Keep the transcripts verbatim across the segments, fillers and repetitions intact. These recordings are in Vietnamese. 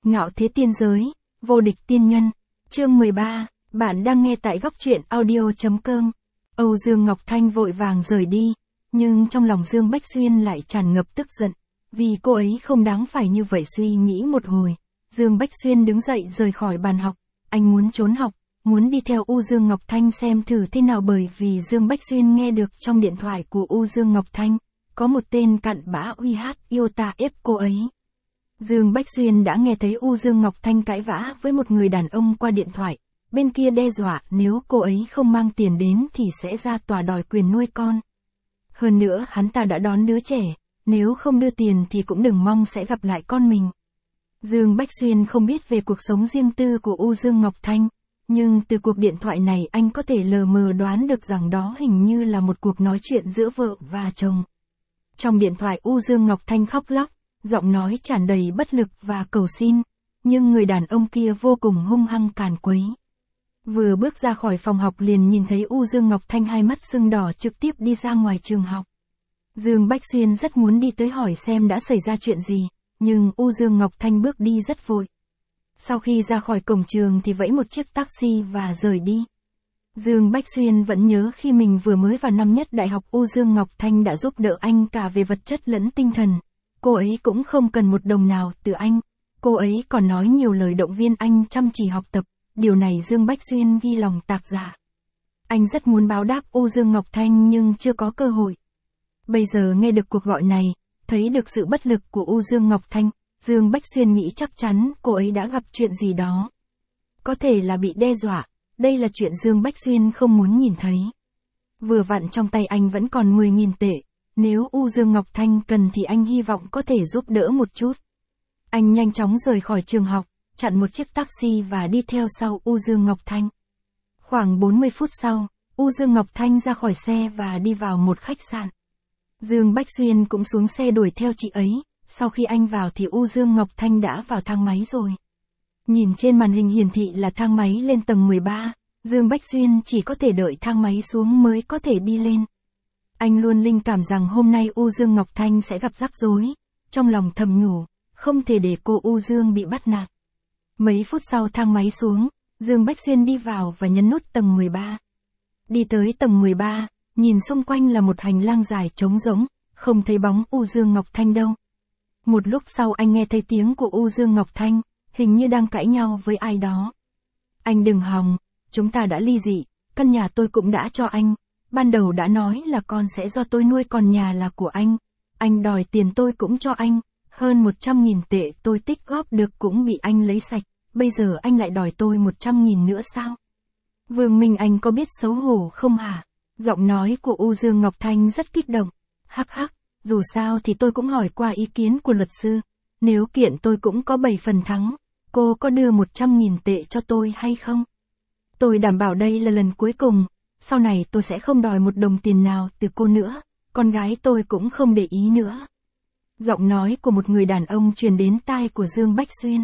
Ngạo thế tiên giới, vô địch tiên nhân. Chương mười ba, bạn đang nghe tại góc truyện audio.com. Âu Dương Ngọc Thanh vội vàng rời đi, nhưng trong lòng Dương Bách Xuyên lại tràn ngập tức giận, vì cô ấy không đáng phải như vậy. Suy nghĩ một hồi, Dương Bách Xuyên đứng dậy rời khỏi bàn học. Anh muốn trốn học, muốn đi theo U Dương Ngọc Thanh xem thử thế nào, bởi vì Dương Bách Xuyên nghe được trong điện thoại của U Dương Ngọc Thanh, có một tên cặn bã uy hát yêu ta ép cô ấy. Dương Bách Xuyên đã nghe thấy U Dương Ngọc Thanh cãi vã với một người đàn ông qua điện thoại, bên kia đe dọa nếu cô ấy không mang tiền đến thì sẽ ra tòa đòi quyền nuôi con. Hơn nữa hắn ta đã đón đứa trẻ, nếu không đưa tiền thì cũng đừng mong sẽ gặp lại con mình. Dương Bách Xuyên không biết về cuộc sống riêng tư của U Dương Ngọc Thanh, nhưng từ cuộc điện thoại này anh có thể lờ mờ đoán được rằng đó hình như là một cuộc nói chuyện giữa vợ và chồng. Trong điện thoại U Dương Ngọc Thanh khóc lóc, giọng nói tràn đầy bất lực và cầu xin, nhưng người đàn ông kia vô cùng hung hăng càn quấy. Vừa bước ra khỏi phòng học liền nhìn thấy U Dương Ngọc Thanh hai mắt sưng đỏ trực tiếp đi ra ngoài trường học. Dương Bách Xuyên rất muốn đi tới hỏi xem đã xảy ra chuyện gì, nhưng U Dương Ngọc Thanh bước đi rất vội. Sau khi ra khỏi cổng trường thì vẫy một chiếc taxi và rời đi. Dương Bách Xuyên vẫn nhớ khi mình vừa mới vào năm nhất đại học, U Dương Ngọc Thanh đã giúp đỡ anh cả về vật chất lẫn tinh thần. Cô ấy cũng không cần một đồng nào từ anh. Cô ấy còn nói nhiều lời động viên anh chăm chỉ học tập. Điều này Dương Bách Xuyên ghi lòng tạc dạ. Anh rất muốn báo đáp U Dương Ngọc Thanh nhưng chưa có cơ hội. Bây giờ nghe được cuộc gọi này, thấy được sự bất lực của U Dương Ngọc Thanh, Dương Bách Xuyên nghĩ chắc chắn cô ấy đã gặp chuyện gì đó. Có thể là bị đe dọa, đây là chuyện Dương Bách Xuyên không muốn nhìn thấy. Vừa vặn trong tay anh vẫn còn mười nghìn tệ, nếu U Dương Ngọc Thanh cần thì anh hy vọng có thể giúp đỡ một chút. Anh nhanh chóng rời khỏi trường học, chặn một chiếc taxi và đi theo sau U Dương Ngọc Thanh. Khoảng bốn mươi phút sau, U Dương Ngọc Thanh ra khỏi xe và đi vào một khách sạn. Dương Bách Xuyên cũng xuống xe đuổi theo chị ấy, sau khi anh vào thì U Dương Ngọc Thanh đã vào thang máy rồi. Nhìn trên màn hình hiển thị là thang máy lên tầng mười ba, Dương Bách Xuyên chỉ có thể đợi thang máy xuống mới có thể đi lên. Anh luôn linh cảm rằng hôm nay U Dương Ngọc Thanh sẽ gặp rắc rối, trong lòng thầm nhủ, không thể để cô U Dương bị bắt nạt. Mấy phút sau thang máy xuống, Dương Bách Xuyên đi vào và nhấn nút tầng mười ba. Đi tới tầng mười ba, nhìn xung quanh là một hành lang dài trống rỗng, không thấy bóng U Dương Ngọc Thanh đâu. Một lúc sau anh nghe thấy tiếng của U Dương Ngọc Thanh, hình như đang cãi nhau với ai đó. Anh đừng hòng, chúng ta đã ly dị, căn nhà tôi cũng đã cho anh, ban đầu đã nói là con sẽ do tôi nuôi còn nhà là của anh, anh đòi tiền tôi cũng cho anh, hơn một trăm nghìn tệ tôi tích góp được cũng bị anh lấy sạch, bây giờ anh lại đòi tôi một trăm nghìn nữa sao? Vương Minh Anh có biết xấu hổ không hả? Giọng nói của U Dương Ngọc Thanh rất kích động, hắc hắc, dù sao thì tôi cũng hỏi qua ý kiến của luật sư, nếu kiện tôi cũng có bảy phần thắng, cô có đưa một trăm nghìn tệ cho tôi hay không? Tôi đảm bảo đây là lần cuối cùng, sau này tôi sẽ không đòi một đồng tiền nào từ cô nữa, con gái tôi cũng không để ý nữa. Giọng nói của một người đàn ông truyền đến tai của Dương Bách Xuyên.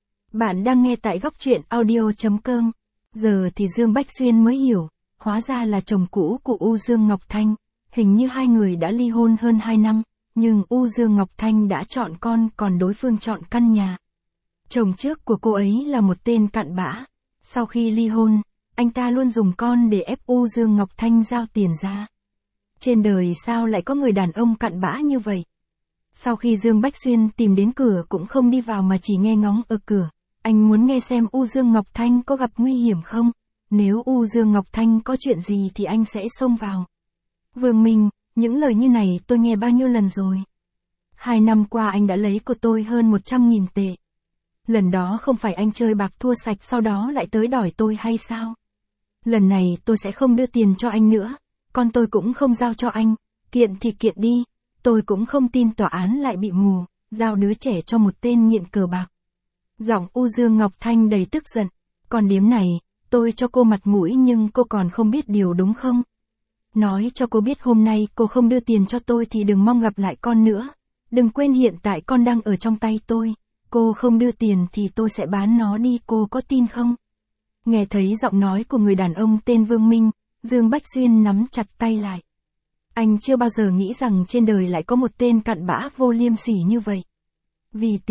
Bạn đang nghe tại góc truyện audio.com. Giờ thì Dương Bách Xuyên mới hiểu, hóa ra là chồng cũ của U Dương Ngọc Thanh, hình như hai người đã ly hôn hơn hai năm, nhưng U Dương Ngọc Thanh đã chọn con còn đối phương chọn căn nhà. Chồng trước của cô ấy là một tên cặn bã, sau khi ly hôn, anh ta luôn dùng con để ép U Dương Ngọc Thanh giao tiền ra. Trên đời sao lại có người đàn ông cặn bã như vậy? Sau khi Dương Bách Xuyên tìm đến cửa cũng không đi vào mà chỉ nghe ngóng ở cửa, anh muốn nghe xem U Dương Ngọc Thanh có gặp nguy hiểm không, nếu U Dương Ngọc Thanh có chuyện gì thì anh sẽ xông vào. Vương Minh, những lời như này tôi nghe bao nhiêu lần rồi. Hai năm qua anh đã lấy của tôi hơn một trăm nghìn tệ. Lần đó không phải anh chơi bạc thua sạch sau đó lại tới đòi tôi hay sao? Lần này tôi sẽ không đưa tiền cho anh nữa, con tôi cũng không giao cho anh, kiện thì kiện đi, tôi cũng không tin tòa án lại bị mù, giao đứa trẻ cho một tên nghiện cờ bạc. Giọng U Dương Ngọc Thanh đầy tức giận, còn điếm này, tôi cho cô mặt mũi nhưng cô còn không biết điều đúng không? Nói cho cô biết hôm nay cô không đưa tiền cho tôi thì đừng mong gặp lại con nữa, đừng quên hiện tại con đang ở trong tay tôi, cô không đưa tiền thì tôi sẽ bán nó đi, cô có tin không? Nghe thấy giọng nói của người đàn ông tên Vương Minh, Dương Bách Xuyên nắm chặt tay lại. Anh chưa bao giờ nghĩ rằng trên đời lại có một tên cặn bã vô liêm sỉ như vậy. Vì tiền,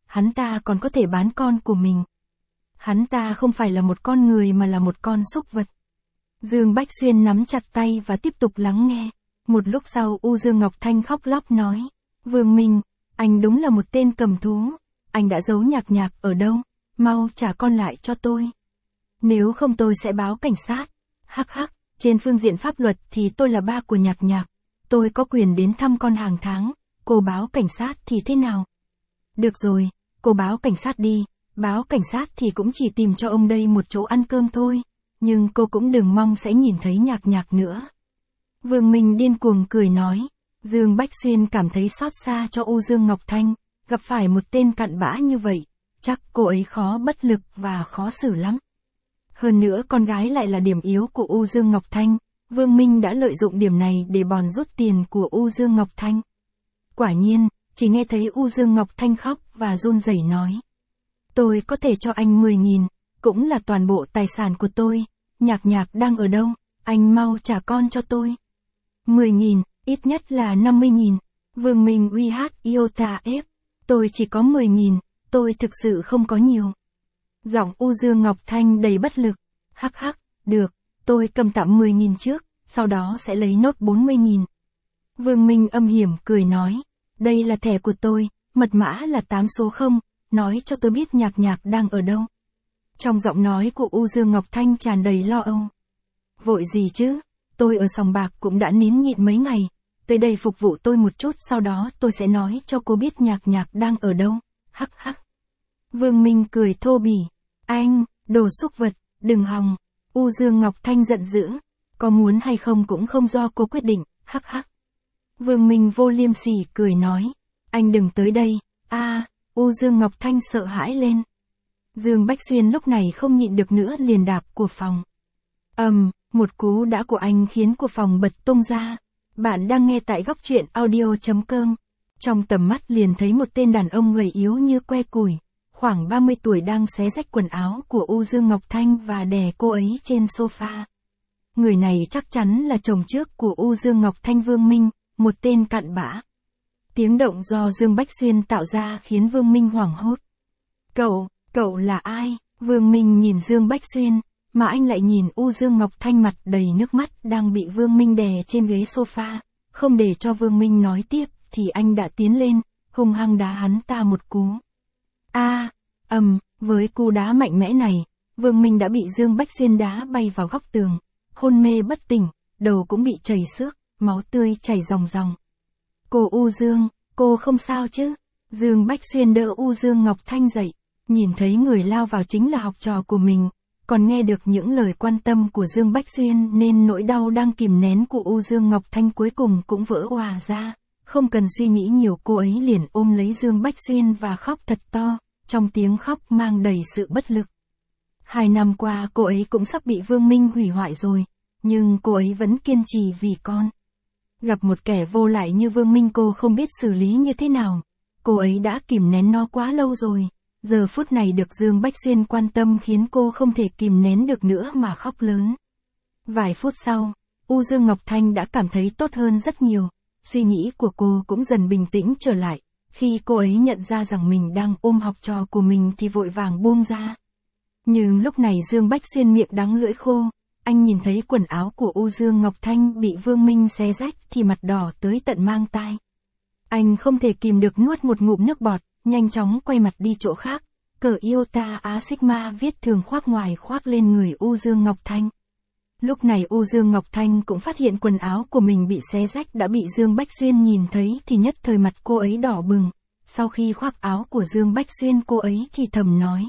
hắn ta còn có thể bán con của mình. Hắn ta không phải là một con người mà là một con súc vật. Dương Bách Xuyên nắm chặt tay và tiếp tục lắng nghe. Một lúc sau U Dương Ngọc Thanh khóc lóc nói, Vương Minh, anh đúng là một tên cầm thú, anh đã giấu Nhạc Nhạc ở đâu, mau trả con lại cho tôi. Nếu không tôi sẽ báo cảnh sát. Hắc hắc, trên phương diện pháp luật thì tôi là ba của Nhạc Nhạc, tôi có quyền đến thăm con hàng tháng, cô báo cảnh sát thì thế nào? Được rồi, cô báo cảnh sát đi, báo cảnh sát thì cũng chỉ tìm cho ông đây một chỗ ăn cơm thôi, nhưng cô cũng đừng mong sẽ nhìn thấy Nhạc Nhạc nữa. Vương Minh điên cuồng cười nói. Dương Bách Xuyên cảm thấy xót xa cho U Dương Ngọc Thanh, gặp phải một tên cặn bã như vậy, chắc cô ấy khó bất lực và khó xử lắm. Hơn nữa con gái lại là điểm yếu của U Dương Ngọc Thanh, Vương Minh đã lợi dụng điểm này để bòn rút tiền của U Dương Ngọc Thanh. Quả nhiên, chỉ nghe thấy U Dương Ngọc Thanh khóc và run rẩy nói. Tôi có thể cho anh mười nghìn, cũng là toàn bộ tài sản của tôi, Nhạc Nhạc đang ở đâu, anh mau trả con cho tôi. mười nghìn, ít nhất là năm mươi nghìn. Vương Minh uy hát yêu ta ép. Tôi chỉ có mười nghìn, tôi thực sự không có nhiều. Giọng U Dương Ngọc Thanh đầy bất lực. Hắc hắc, được, tôi cầm tạm mười nghìn trước, sau đó sẽ lấy nốt bốn mươi nghìn. Vương Minh âm hiểm cười nói. Đây là thẻ của tôi, mật mã là tám số không, nói cho tôi biết Nhạc Nhạc đang ở đâu. Trong giọng nói của U Dương Ngọc Thanh tràn đầy lo âu. Vội gì chứ, tôi ở sòng bạc cũng đã nín nhịn mấy ngày, tới đây phục vụ tôi một chút sau đó tôi sẽ nói cho cô biết Nhạc Nhạc đang ở đâu. Hắc hắc. Vương Minh cười thô bỉ. Anh, đồ xúc vật, đừng hòng. U Dương Ngọc Thanh giận dữ. Có muốn hay không cũng không do cô quyết định. Hắc hắc. Vương Minh vô liêm sỉ cười nói. Anh đừng tới đây. A, à, U Dương Ngọc Thanh sợ hãi lên. Dương Bách Xuyên lúc này không nhịn được nữa liền đạp của phòng. Ầm, um, một cú đá của anh khiến của phòng bật tung ra. Bạn đang nghe tại góc truyện audio chấm com. Trong tầm mắt liền thấy một tên đàn ông gầy yếu như que củi, khoảng ba mươi tuổi đang xé rách quần áo của U Dương Ngọc Thanh và đè cô ấy trên sofa. Người này chắc chắn là chồng trước của U Dương Ngọc Thanh Vương Minh, một tên cặn bã. Tiếng động do Dương Bách Xuyên tạo ra khiến Vương Minh hoảng hốt. Cậu, cậu là ai? Vương Minh nhìn Dương Bách Xuyên, mà anh lại nhìn U Dương Ngọc Thanh mặt đầy nước mắt đang bị Vương Minh đè trên ghế sofa. Không để cho Vương Minh nói tiếp, thì anh đã tiến lên, hung hăng đá hắn ta một cú. A, ầm, với cú đá mạnh mẽ này, Vương Minh đã bị Dương Bách Xuyên đá bay vào góc tường, hôn mê bất tỉnh, đầu cũng bị chảy xước, máu tươi chảy ròng ròng. Cô U Dương, cô không sao chứ? Dương Bách Xuyên đỡ U Dương Ngọc Thanh dậy, nhìn thấy người lao vào chính là học trò của mình, còn nghe được những lời quan tâm của Dương Bách Xuyên nên nỗi đau đang kìm nén của U Dương Ngọc Thanh cuối cùng cũng vỡ òa ra. Không cần suy nghĩ nhiều cô ấy liền ôm lấy Dương Bách Xuyên và khóc thật to, trong tiếng khóc mang đầy sự bất lực. Hai năm qua cô ấy cũng sắp bị Vương Minh hủy hoại rồi, nhưng cô ấy vẫn kiên trì vì con. Gặp một kẻ vô lại như Vương Minh cô không biết xử lý như thế nào. Cô ấy đã kìm nén nó quá lâu rồi. Giờ phút này được Dương Bách Xuyên quan tâm khiến cô không thể kìm nén được nữa mà khóc lớn. Vài phút sau, U Dương Ngọc Thanh đã cảm thấy tốt hơn rất nhiều. Suy nghĩ của cô cũng dần bình tĩnh trở lại. Khi cô ấy nhận ra rằng mình đang ôm học trò của mình thì vội vàng buông ra. Nhưng lúc này Dương Bách Xuyên miệng đắng lưỡi khô. Anh nhìn thấy quần áo của U Dương Ngọc Thanh bị Vương Minh xé rách thì mặt đỏ tới tận mang tai. Anh không thể kìm được nuốt một ngụm nước bọt, nhanh chóng quay mặt đi chỗ khác. Cờ Iota Á Sigma viết thường khoác ngoài khoác lên người U Dương Ngọc Thanh. Lúc này U Dương Ngọc Thanh cũng phát hiện quần áo của mình bị xé rách đã bị Dương Bách Xuyên nhìn thấy thì nhất thời mặt cô ấy đỏ bừng. Sau khi khoác áo của Dương Bách Xuyên cô ấy thì thầm nói.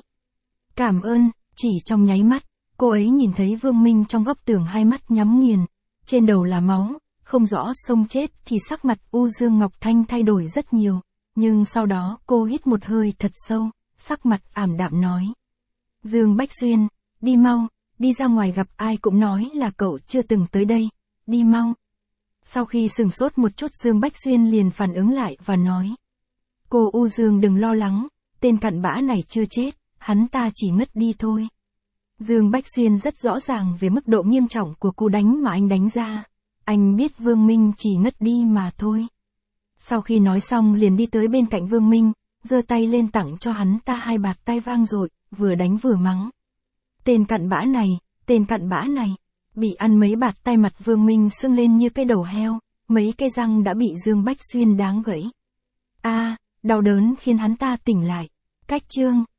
Cảm ơn, chỉ trong nháy mắt, cô ấy nhìn thấy Vương Minh trong góc tường hai mắt nhắm nghiền. Trên đầu là máu, không rõ xông chết thì sắc mặt U Dương Ngọc Thanh thay đổi rất nhiều. Nhưng sau đó cô hít một hơi thật sâu, sắc mặt ảm đạm nói. Dương Bách Xuyên, đi mau. Đi ra ngoài gặp ai cũng nói là cậu chưa từng tới đây, đi mau. Sau khi sửng sốt một chút Dương Bách Xuyên liền phản ứng lại và nói. Cô U Dương đừng lo lắng, tên cặn bã này chưa chết, hắn ta chỉ ngất đi thôi. Dương Bách Xuyên rất rõ ràng về mức độ nghiêm trọng của cú đánh mà anh đánh ra. Anh biết Vương Minh chỉ ngất đi mà thôi. Sau khi nói xong liền đi tới bên cạnh Vương Minh, giơ tay lên tặng cho hắn ta hai bạt tay vang dội, vừa đánh vừa mắng. Tên cặn bã này, tên cặn bã này. Bị ăn mấy bạt tay mặt Vương Minh sưng lên như cái đầu heo, mấy cái răng đã bị Dương Bách Xuyên đáng gãy. A, đau đớn khiến hắn ta tỉnh lại. Cách chương